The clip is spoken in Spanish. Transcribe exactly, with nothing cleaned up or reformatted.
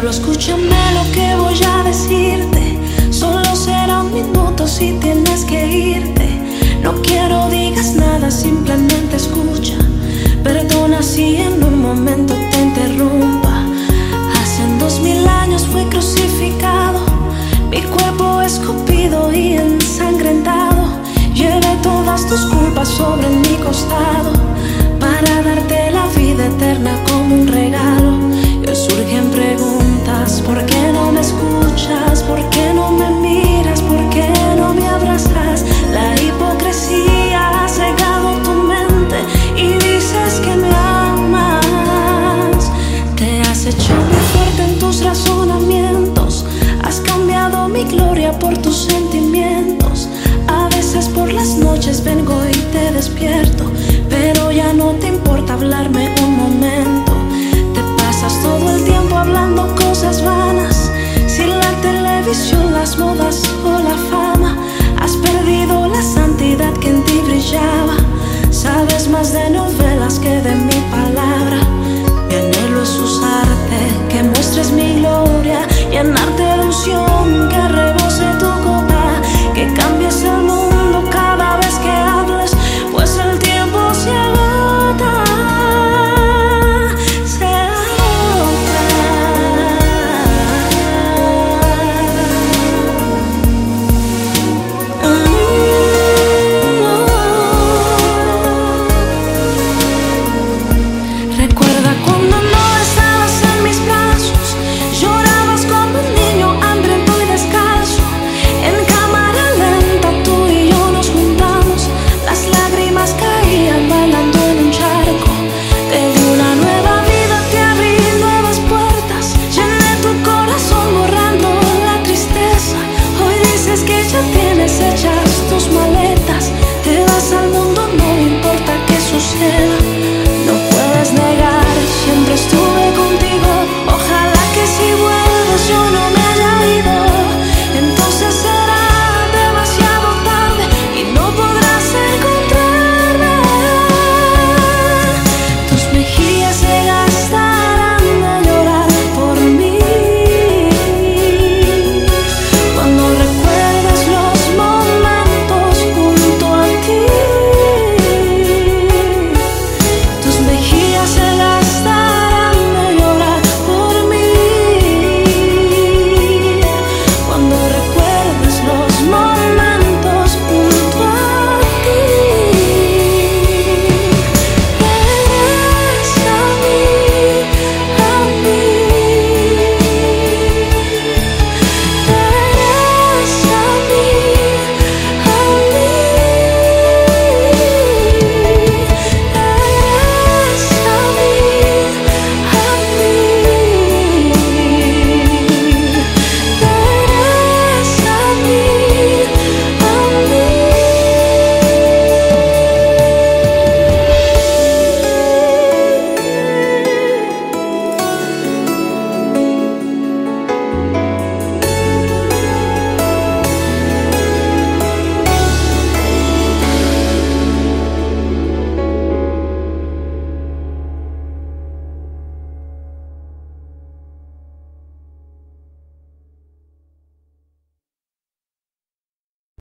escúchame lo que voy a decirte. Solo será un minuto si tienes que irte. No quiero digas nada, simplemente escucha. Perdona si en un momento te interrumpa. Hace dos mil años fui crucificado, mi cuerpo escupido y ensangrentado. Llevé todas tus culpas sobre mi costado para darte la vida eterna como un regalo. Y hoy surgen preguntas: ¿por qué no me escuchas? ¿Por qué no me miras? ¿Por qué no me abrazas? La hipocresía ha cegado tu mente y dices que me amas. Te has hecho muy fuerte en tus razonamientos, has cambiado mi gloria por tus sentimientos. A veces por las noches vengo y te despierto, pero ya no te importa hablarme un momento. Te pasas todo el tiempo hablando cosas vanas, sin la televisión, las modas o la fama. Has perdido la santidad que en ti brillaba. Sabes más de novelas que de mi palabra. Mi anhelo es usarte, que muestres mi gloria, llenarte